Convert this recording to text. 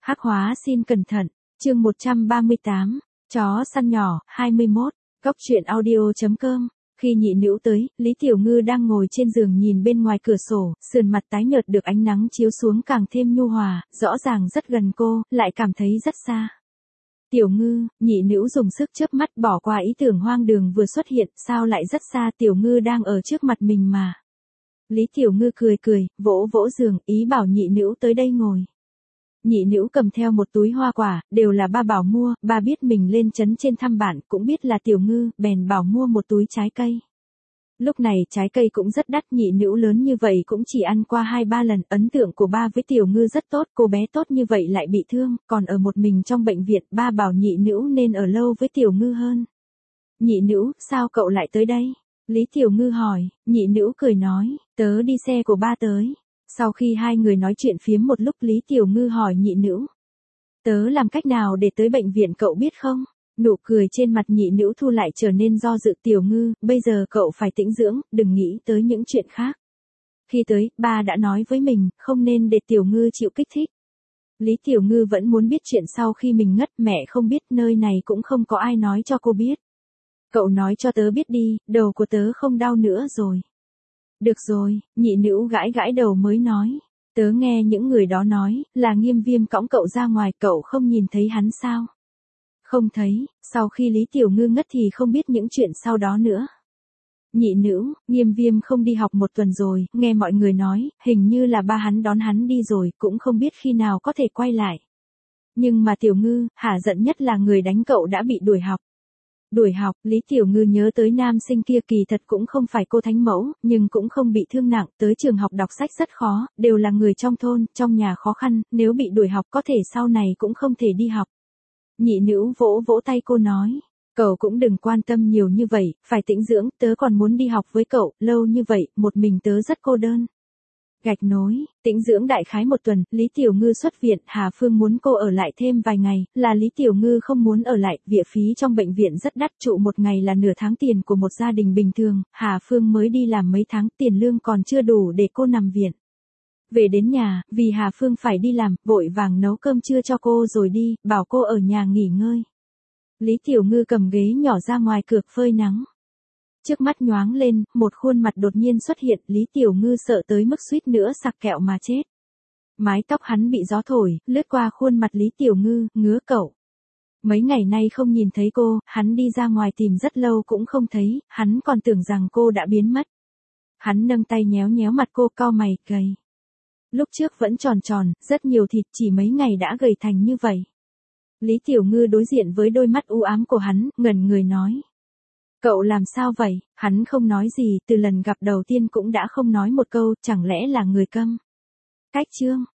Hắc hóa xin cẩn thận, chương 138, chó săn nhỏ, 21, góc truyện audio.com. Khi nhị nữu tới, Lý Tiểu Ngư đang ngồi trên giường nhìn bên ngoài cửa sổ, sườn mặt tái nhợt được ánh nắng chiếu xuống càng thêm nhu hòa, rõ ràng rất gần cô, lại cảm thấy rất xa. Tiểu Ngư, nhị nữu dùng sức chớp mắt bỏ qua ý tưởng hoang đường vừa xuất hiện, sao lại rất xa, Tiểu Ngư đang ở trước mặt mình mà. Lý Tiểu Ngư cười cười, vỗ vỗ giường, ý bảo nhị nữu tới đây ngồi. Nhị nữu cầm theo một túi hoa quả, đều là ba bảo mua, ba biết mình lên trấn trên thăm bạn, cũng biết là Tiểu Ngư, bèn bảo mua một túi trái cây. Lúc này trái cây cũng rất đắt, nhị nữu lớn như vậy cũng chỉ ăn qua 2-3 lần, ấn tượng của ba với Tiểu Ngư rất tốt, cô bé tốt như vậy lại bị thương, còn ở một mình trong bệnh viện, ba bảo nhị nữu nên ở lâu với Tiểu Ngư hơn. Nhị nữu, sao cậu lại tới đây? Lý Tiểu Ngư hỏi, nhị nữu cười nói, tớ đi xe của ba tới. Sau khi hai người nói chuyện phiếm một lúc, Lý Tiểu Ngư hỏi nhị nữu, tớ làm cách nào để tới bệnh viện cậu biết không? Nụ cười trên mặt nhị nữu thu lại trở nên do dự. Tiểu Ngư, bây giờ cậu phải tĩnh dưỡng, đừng nghĩ tới những chuyện khác. Khi tới, ba đã nói với mình, không nên để Tiểu Ngư chịu kích thích. Lý Tiểu Ngư vẫn muốn biết chuyện sau khi mình ngất, mẹ không biết, nơi này cũng không có ai nói cho cô biết. Cậu nói cho tớ biết đi, đầu của tớ không đau nữa rồi. Được rồi, nhị nữu gãi gãi đầu mới nói. Tớ nghe những người đó nói, là Nghiêm Viêm cõng cậu ra ngoài, cậu không nhìn thấy hắn sao? Không thấy, sau khi Lý Tiểu Ngư ngất thì không biết những chuyện sau đó nữa. Nhị nữu, Nghiêm Viêm không đi học 1 tuần rồi, nghe mọi người nói, hình như là ba hắn đón hắn đi rồi, cũng không biết khi nào có thể quay lại. Nhưng mà Tiểu Ngư, hả giận nhất là người đánh cậu đã bị đuổi học. Đuổi học, Lý Tiểu Ngư nhớ tới nam sinh kia, kỳ thật cũng không phải cô thánh mẫu, nhưng cũng không bị thương nặng, tới trường học đọc sách rất khó, đều là người trong thôn, trong nhà khó khăn, nếu bị đuổi học có thể sau này cũng không thể đi học. Nhị nữu vỗ vỗ tay cô nói, cậu cũng đừng quan tâm nhiều như vậy, phải tĩnh dưỡng, tớ còn muốn đi học với cậu, lâu như vậy, một mình tớ rất cô đơn. Gạch nối, tĩnh dưỡng đại khái 1 tuần, Lý Tiểu Ngư xuất viện, Hà Phương muốn cô ở lại thêm vài ngày, là Lý Tiểu Ngư không muốn ở lại, viện phí trong bệnh viện rất đắt, trụ 1 ngày là nửa tháng tiền của một gia đình bình thường, Hà Phương mới đi làm mấy tháng, tiền lương còn chưa đủ để cô nằm viện. Về đến nhà, vì Hà Phương phải đi làm, vội vàng nấu cơm trưa cho cô rồi đi, bảo cô ở nhà nghỉ ngơi. Lý Tiểu Ngư cầm ghế nhỏ ra ngoài cửa phơi nắng. Trước mắt nhoáng lên, một khuôn mặt đột nhiên xuất hiện, Lý Tiểu Ngư sợ tới mức suýt nữa sặc kẹo mà chết. Mái tóc hắn bị gió thổi, lướt qua khuôn mặt Lý Tiểu Ngư, ngứa cậu. Mấy ngày nay không nhìn thấy cô, hắn đi ra ngoài tìm rất lâu cũng không thấy, hắn còn tưởng rằng cô đã biến mất. Hắn nâng tay nhéo nhéo mặt cô, cau mày, gầy. Lúc trước vẫn tròn tròn, rất nhiều thịt, chỉ mấy ngày đã gầy thành như vậy. Lý Tiểu Ngư đối diện với đôi mắt u ám của hắn, ngẩn người nói. Cậu làm sao vậy? Hắn không nói gì, từ lần gặp đầu tiên cũng đã không nói một câu, chẳng lẽ là người câm? Cách chương.